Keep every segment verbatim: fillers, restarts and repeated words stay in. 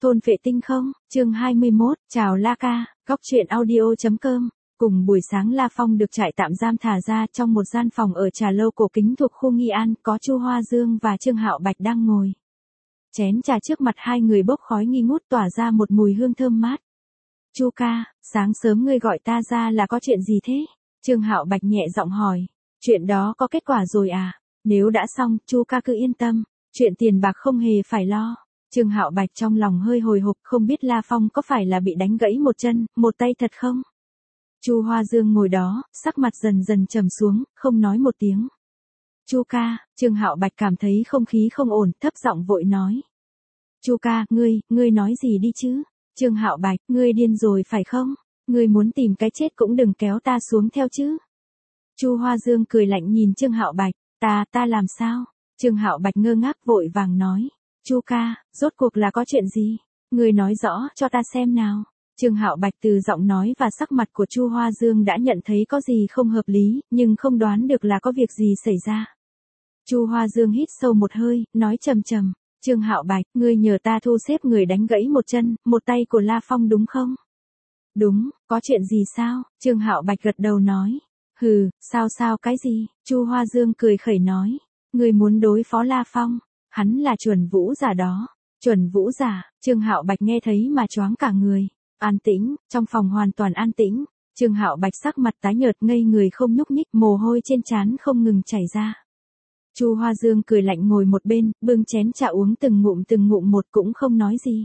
Thôn Vệ Tinh không, chương hai mươi mốt, chào La Ca, góc truyện audio.com. Cùng buổi sáng La Phong được trại tạm giam thả ra trong một gian phòng ở trà lâu cổ kính thuộc khu Nghi An, có Chu Hoa Dương và Trương Hạo Bạch đang ngồi. Chén trà trước mặt hai người bốc khói nghi ngút tỏa ra một mùi hương thơm mát. Chu ca, sáng sớm ngươi gọi ta ra là có chuyện gì thế? Trương Hạo Bạch nhẹ giọng hỏi. Chuyện đó có kết quả rồi à? Nếu đã xong, Chu ca cứ yên tâm, chuyện tiền bạc không hề phải lo. Trương Hạo Bạch trong lòng hơi hồi hộp, không biết La Phong có phải là bị đánh gãy một chân, một tay thật không? Chu Hoa Dương ngồi đó, sắc mặt dần dần trầm xuống, không nói một tiếng. Chu ca, Trương Hạo Bạch cảm thấy không khí không ổn, thấp giọng vội nói. Chu ca, ngươi, ngươi nói gì đi chứ? Trương Hạo Bạch, ngươi điên rồi phải không? Ngươi muốn tìm cái chết cũng đừng kéo ta xuống theo chứ. Chu Hoa Dương cười lạnh nhìn Trương Hạo Bạch, ta, ta làm sao? Trương Hạo Bạch ngơ ngác vội vàng nói. Chu ca, rốt cuộc là có chuyện gì? Ngươi nói rõ cho ta xem nào. Trương Hạo Bạch từ giọng nói và sắc mặt của Chu Hoa Dương đã nhận thấy có gì không hợp lý, nhưng không đoán được là có việc gì xảy ra. Chu Hoa Dương hít sâu một hơi, nói trầm trầm. Trương Hạo Bạch, ngươi nhờ ta thu xếp người đánh gãy một chân, một tay của La Phong đúng không? Đúng, có chuyện gì sao? Trương Hạo Bạch gật đầu nói. Hừ, sao sao cái gì? Chu Hoa Dương cười khẩy nói. Ngươi muốn đối phó La Phong, hắn là chuẩn vũ giả đó. Chuẩn vũ giả, Trương Hạo Bạch nghe thấy mà choáng cả người. An tĩnh, trong phòng hoàn toàn an tĩnh. Trương Hạo Bạch sắc mặt tái nhợt ngây người không nhúc nhích, mồ hôi trên trán không ngừng chảy ra. Chu Hoa Dương cười lạnh ngồi một bên, bưng chén trà uống từng ngụm từng ngụm một cũng không nói gì.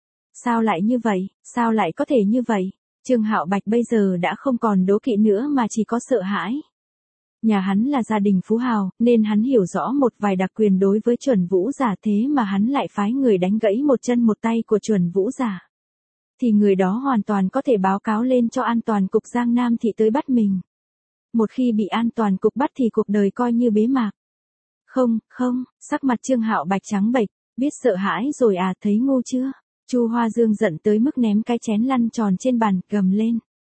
Sao lại như vậy, sao lại có thể như vậy? Trương Hạo Bạch bây giờ đã không còn đố kỵ nữa mà chỉ có sợ hãi. Nhà hắn là gia đình phú hào, nên hắn hiểu rõ một vài đặc quyền đối với chuẩn vũ giả, thế mà hắn lại phái người đánh gãy một chân một tay của chuẩn vũ giả. Thì người đó hoàn toàn có thể báo cáo lên cho an toàn cục Giang Nam thị tới bắt mình. Một khi bị an toàn cục bắt thì cuộc đời coi như bế mạc. Không, không, sắc mặt Trương Hạo Bạch trắng bệch, biết sợ hãi rồi à, thấy ngu chưa? Chu Hoa Dương giận tới mức ném cái chén lăn tròn trên bàn, gầm lên.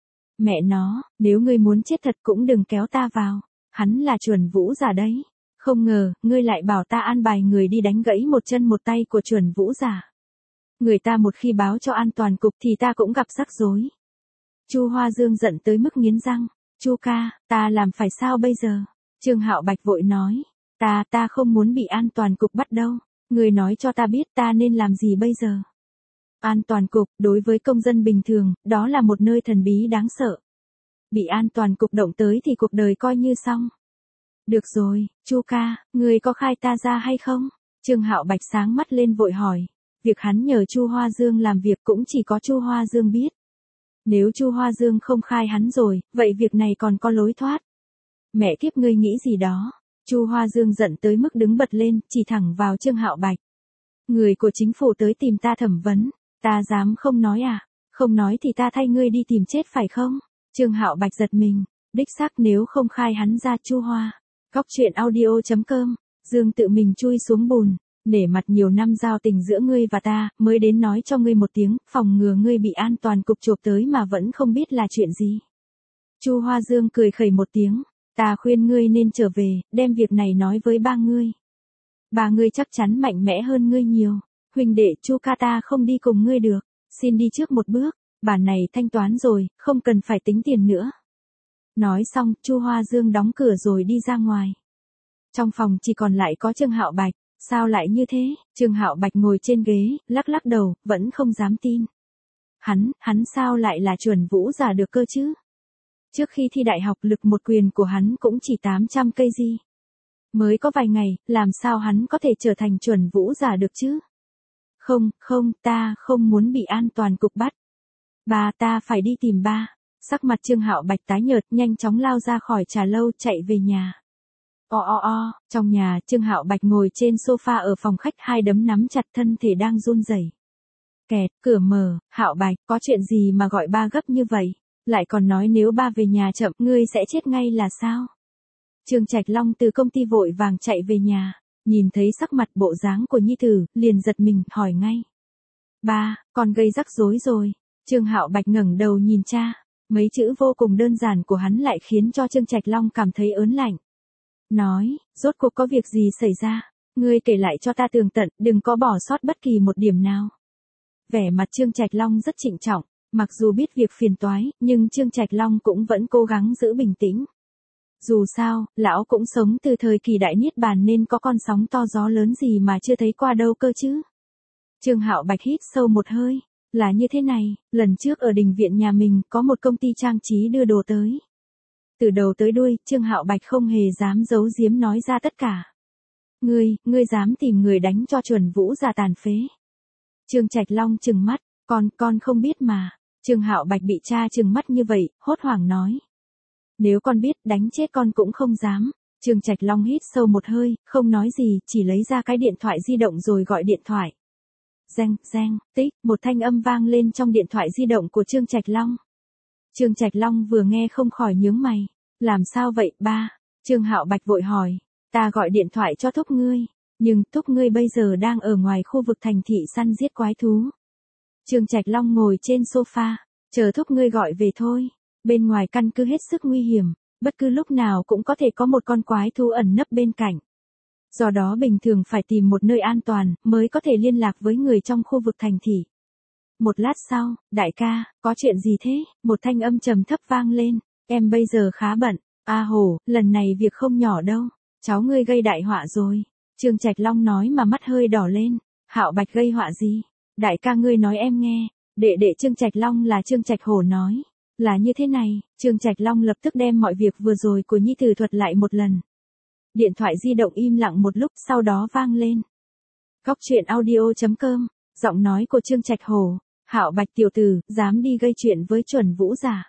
Mẹ nó, nếu ngươi muốn chết thật cũng đừng kéo ta vào, hắn là chuẩn vũ giả đấy. Không ngờ, ngươi lại bảo ta an bài người đi đánh gãy một chân một tay của chuẩn vũ giả. Người ta một khi báo cho an toàn cục thì ta cũng gặp rắc rối. Chu Hoa Dương giận tới mức nghiến răng. Chu ca, ta làm phải sao bây giờ? Trương Hạo Bạch vội nói. Ta, ta không muốn bị an toàn cục bắt đâu. Người nói cho ta biết ta nên làm gì bây giờ. An toàn cục, đối với công dân bình thường, đó là một nơi thần bí đáng sợ. Bị an toàn cục động tới thì cuộc đời coi như xong. Được rồi, Chu ca, người có khai ta ra hay không? Trương Hạo Bạch sáng mắt lên vội hỏi. Việc hắn nhờ Chu Hoa Dương làm việc cũng chỉ có Chu Hoa Dương biết. Nếu Chu Hoa Dương không khai hắn rồi, vậy việc này còn có lối thoát. Mẹ kiếp ngươi nghĩ gì đó? Chu Hoa Dương giận tới mức đứng bật lên, chỉ thẳng vào Trương Hạo Bạch. Người của chính phủ tới tìm ta thẩm vấn, ta dám không nói à? Không nói thì ta thay ngươi đi tìm chết phải không? Trương Hạo Bạch giật mình, đích xác nếu không khai hắn ra Chu Hoa. Góc truyện audio.com, Dương tự mình chui xuống bùn, nể mặt nhiều năm giao tình giữa ngươi và ta, mới đến nói cho ngươi một tiếng, phòng ngừa ngươi bị an toàn cục chộp tới mà vẫn không biết là chuyện gì. Chu Hoa Dương cười khẩy một tiếng. Ta khuyên ngươi nên trở về, đem việc này nói với ba ngươi. Ba ngươi chắc chắn mạnh mẽ hơn ngươi nhiều. Huynh đệ Chu ca ta không đi cùng ngươi được. Xin đi trước một bước, bản này thanh toán rồi, không cần phải tính tiền nữa. Nói xong, Chu Hoa Dương đóng cửa rồi đi ra ngoài. Trong phòng chỉ còn lại có Trương Hạo Bạch. Sao lại như thế? Trương Hạo Bạch ngồi trên ghế, lắc lắc đầu, vẫn không dám tin. Hắn, hắn sao lại là chuẩn vũ giả được cơ chứ? Trước khi thi đại học lực một quyền của hắn cũng chỉ tám trăm cây gì. Mới có vài ngày, làm sao hắn có thể trở thành chuẩn vũ giả được chứ? Không, không, ta không muốn bị an toàn cục bắt. Ba, ta phải đi tìm ba. Sắc mặt Trương Hạo Bạch tái nhợt, nhanh chóng lao ra khỏi trà lâu chạy về nhà. O o o, trong nhà, Trương Hạo Bạch ngồi trên sofa ở phòng khách, hai đấm nắm chặt, thân thể đang run rẩy. Kẹt, cửa mở. Hạo Bạch, có chuyện gì mà gọi ba gấp như vậy? Lại còn nói nếu ba về nhà chậm, ngươi sẽ chết ngay là sao? Trương Trạch Long từ công ty vội vàng chạy về nhà, nhìn thấy sắc mặt bộ dáng của nhi tử, liền giật mình, hỏi ngay. Ba, con gây rắc rối rồi. Trương Hạo Bạch ngẩng đầu nhìn cha, mấy chữ vô cùng đơn giản của hắn lại khiến cho Trương Trạch Long cảm thấy ớn lạnh. Nói, rốt cuộc có việc gì xảy ra? Ngươi kể lại cho ta tường tận, đừng có bỏ sót bất kỳ một điểm nào. Vẻ mặt Trương Trạch Long rất trịnh trọng, mặc dù biết việc phiền toái, nhưng Trương Trạch Long cũng vẫn cố gắng giữ bình tĩnh. Dù sao, lão cũng sống từ thời kỳ đại niết bàn nên có con sóng to gió lớn gì mà chưa thấy qua đâu cơ chứ. Trương Hạo Bạch hít sâu một hơi, là như thế này, lần trước ở đình viện nhà mình có một công ty trang trí đưa đồ tới. Từ đầu tới đuôi, Trương Hạo Bạch không hề dám giấu giếm nói ra tất cả. Ngươi, ngươi dám tìm người đánh cho Chuẩn Vũ già tàn phế. Trương Trạch Long trừng mắt, con, con không biết mà. Trương Hạo Bạch bị cha trừng mắt như vậy, hốt hoảng nói. Nếu con biết, đánh chết con cũng không dám. Trương Trạch Long hít sâu một hơi, không nói gì, chỉ lấy ra cái điện thoại di động rồi gọi điện thoại. Reng, reng, tích, một thanh âm vang lên trong điện thoại di động của Trương Trạch Long. Trương Trạch Long vừa nghe không khỏi nhướng mày. Làm sao vậy, ba? Trương Hạo Bạch vội hỏi. Ta gọi điện thoại cho thúc ngươi. Nhưng thúc ngươi bây giờ đang ở ngoài khu vực thành thị săn giết quái thú. Trương Trạch Long ngồi trên sofa. Chờ thúc ngươi gọi về thôi. Bên ngoài căn cứ hết sức nguy hiểm. Bất cứ lúc nào cũng có thể có một con quái thú ẩn nấp bên cạnh. Do đó bình thường phải tìm một nơi an toàn mới có thể liên lạc với người trong khu vực thành thị. Một lát sau, đại ca, có chuyện gì thế? Một thanh âm trầm thấp vang lên. Em bây giờ khá bận. A Hổ, lần này việc không nhỏ đâu. Cháu ngươi gây đại họa rồi. Trương Trạch Long nói mà mắt hơi đỏ lên. Hạo Bạch gây họa gì? Đại ca ngươi nói em nghe. Đệ đệ Trương Trạch Long là Trương Trạch Hổ nói. Là như thế này, Trương Trạch Long lập tức đem mọi việc vừa rồi của nhi tử thuật lại một lần. Điện thoại di động im lặng một lúc, sau đó vang lên. Góc truyện audio chấm com, giọng nói của Trương Trạch Hổ. Hạo Bạch tiểu tử, dám đi gây chuyện với Chuẩn Vũ giả.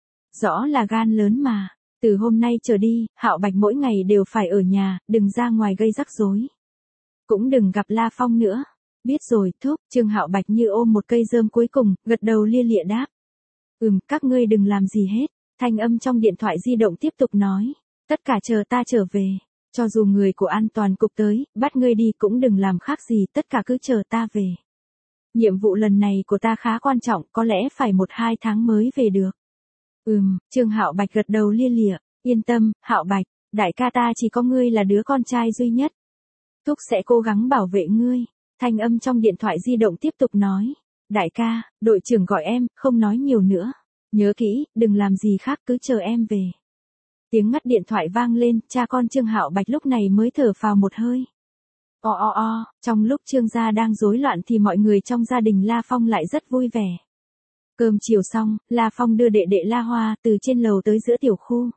Rõ là gan lớn mà. Từ hôm nay trở đi, Hạo Bạch mỗi ngày đều phải ở nhà, đừng ra ngoài gây rắc rối. Cũng đừng gặp La Phong nữa. Biết rồi, thúc. Trương Hạo Bạch như ôm một cây rơm cuối cùng, gật đầu lia lịa đáp. Ừm, các ngươi đừng làm gì hết. Thanh âm trong điện thoại di động tiếp tục nói. Tất cả chờ ta trở về. Cho dù người của an toàn cục tới, bắt ngươi đi cũng đừng làm khác gì, tất cả cứ chờ ta về. Nhiệm vụ lần này của ta khá quan trọng, có lẽ phải một hai tháng mới về được. Ừm, Trương Hạo Bạch gật đầu lia lịa. Yên tâm, Hạo Bạch, đại ca ta chỉ có ngươi là đứa con trai duy nhất. Thúc sẽ cố gắng bảo vệ ngươi. Thanh âm trong điện thoại di động tiếp tục nói. Đại ca, đội trưởng gọi em, không nói nhiều nữa. Nhớ kỹ, đừng làm gì khác, cứ chờ em về. Tiếng ngắt điện thoại vang lên, cha con Trương Hạo Bạch lúc này mới thở phào một hơi. O o o, trong lúc Trương gia đang rối loạn thì mọi người trong gia đình La Phong lại rất vui vẻ. Cơm chiều xong, La Phong đưa đệ đệ La Hoa từ trên lầu tới giữa tiểu khu.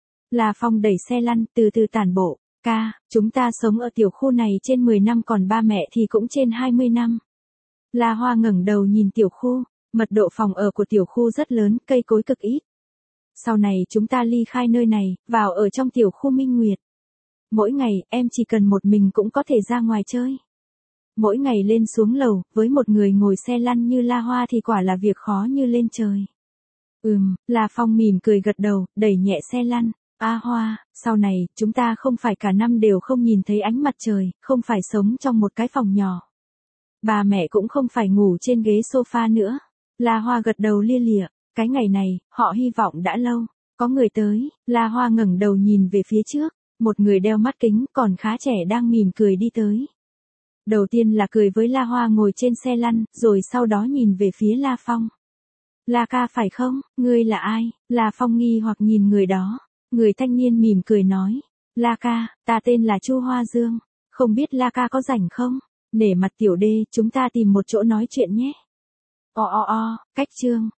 La Phong đẩy xe lăn, từ từ tản bộ. Ca, chúng ta sống ở tiểu khu này trên mười năm còn ba mẹ thì cũng trên hai mươi năm. La Hoa ngẩng đầu nhìn tiểu khu, mật độ phòng ở của tiểu khu rất lớn, cây cối cực ít. Sau này chúng ta ly khai nơi này, vào ở trong tiểu khu Minh Nguyệt. Mỗi ngày, em chỉ cần một mình cũng có thể ra ngoài chơi. Mỗi ngày lên xuống lầu, với một người ngồi xe lăn như La Hoa thì quả là việc khó như lên trời. Ừm, La Phong mỉm cười gật đầu, đẩy nhẹ xe lăn. A Hoa, sau này, chúng ta không phải cả năm đều không nhìn thấy ánh mặt trời, không phải sống trong một cái phòng nhỏ. Bà mẹ cũng không phải ngủ trên ghế sofa nữa. La Hoa gật đầu lia lịa. Cái ngày này, họ hy vọng đã lâu. Có người tới, La Hoa ngẩng đầu nhìn về phía trước. Một người đeo mắt kính, còn khá trẻ đang mỉm cười đi tới. Đầu tiên là cười với La Hoa ngồi trên xe lăn, rồi sau đó nhìn về phía La Phong. La ca phải không, ngươi là ai? La Phong nghi hoặc nhìn người đó. Người thanh niên mỉm cười nói. La ca, ta tên là Chu Hoa Dương. Không biết La ca có rảnh không? Nể mặt tiểu đê, chúng ta tìm một chỗ nói chuyện nhé. O o o, cách chương.